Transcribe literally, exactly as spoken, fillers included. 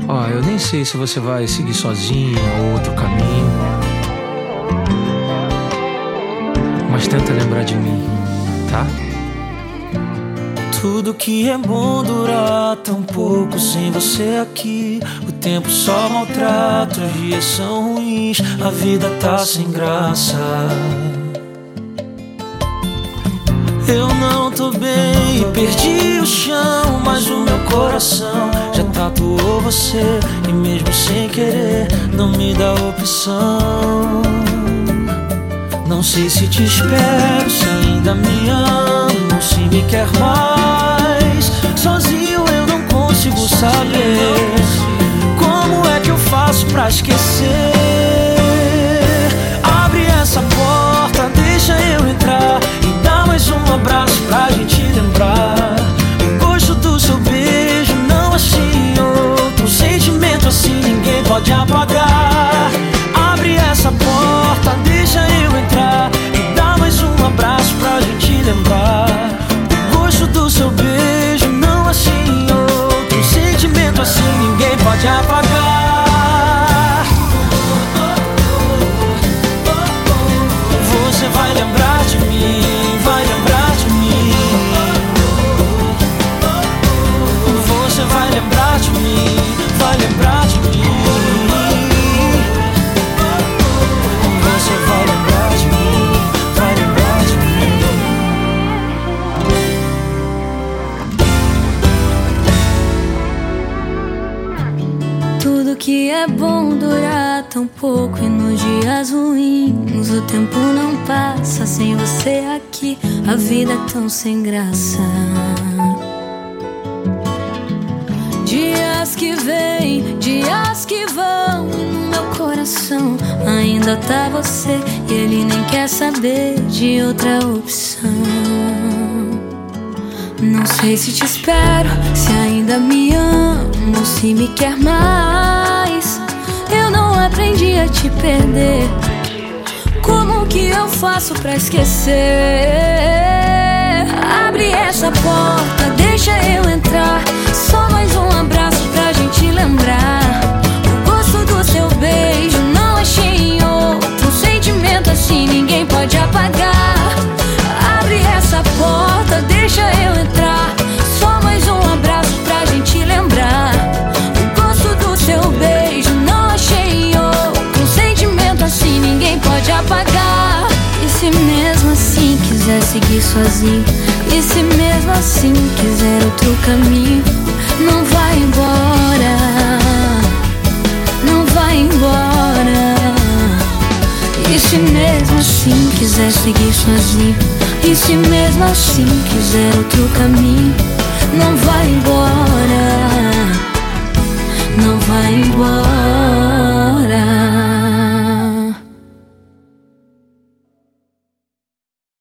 Ó, eu nem sei se você vai seguir sozinha ou outro caminho, mas tenta lembrar de mim, tá? Tudo que é bom dura tão pouco sem você aqui. O tempo só maltrata, os dias são ruins, a vida tá sem graça. Eu não tô bem, perdi o chão, mas o meu coração já tatuou você. E mesmo sem querer, não me dá opção. Não sei se te espero, se ainda me amo, se me quer mais. Sozinho eu não consigo saber como é que eu faço pra esquecer. Abre essa porta, deixa eu entrar e dá mais um abraço pra gente lembrar o gosto do seu beijo. Não achei outro sentimento assim, ninguém pode apagar. Abre essa porta, deixa eu entrar e dá mais um abraço pra gente lembrar o gosto do seu beijo. Não achei outro sentimento assim, ninguém pode apagar. Você vai lembrar de mim, vai lembrar de mim. Você vai lembrar de mim, vai lembrar de mim. Você vai lembrar de mim, vai lembrar de mim. Tudo que é bom dura tão pouco e nos dias ruins o tempo não passa sem você aqui. A vida é tão sem graça. Dias que vêm, dias que vão, e no meu coração ainda tá você, e ele nem quer saber de outra opção. Não sei se te espero, se ainda me amo, se me quer mais. Eu não aprendi a te perder. Como que eu faço pra esquecer? Abre essa porta, deixa eu entrar. Só mais um abraço pra gente lembrar o gosto do seu beijo. Não achei em outro sentimento assim, ninguém pode apagar. Abre essa porta, deixa eu entrar. Só mais um abraço pra gente lembrar o gosto do seu beijo. Não achei em outro sentimento assim, ninguém pode apagar. E se mesmo assim quiser seguir sozinho, e se mesmo assim quiser outro caminho, não vai embora, não vai embora. E se mesmo assim quiser seguir sozinho, e se mesmo assim quiser outro caminho, não vai embora, não vai embora.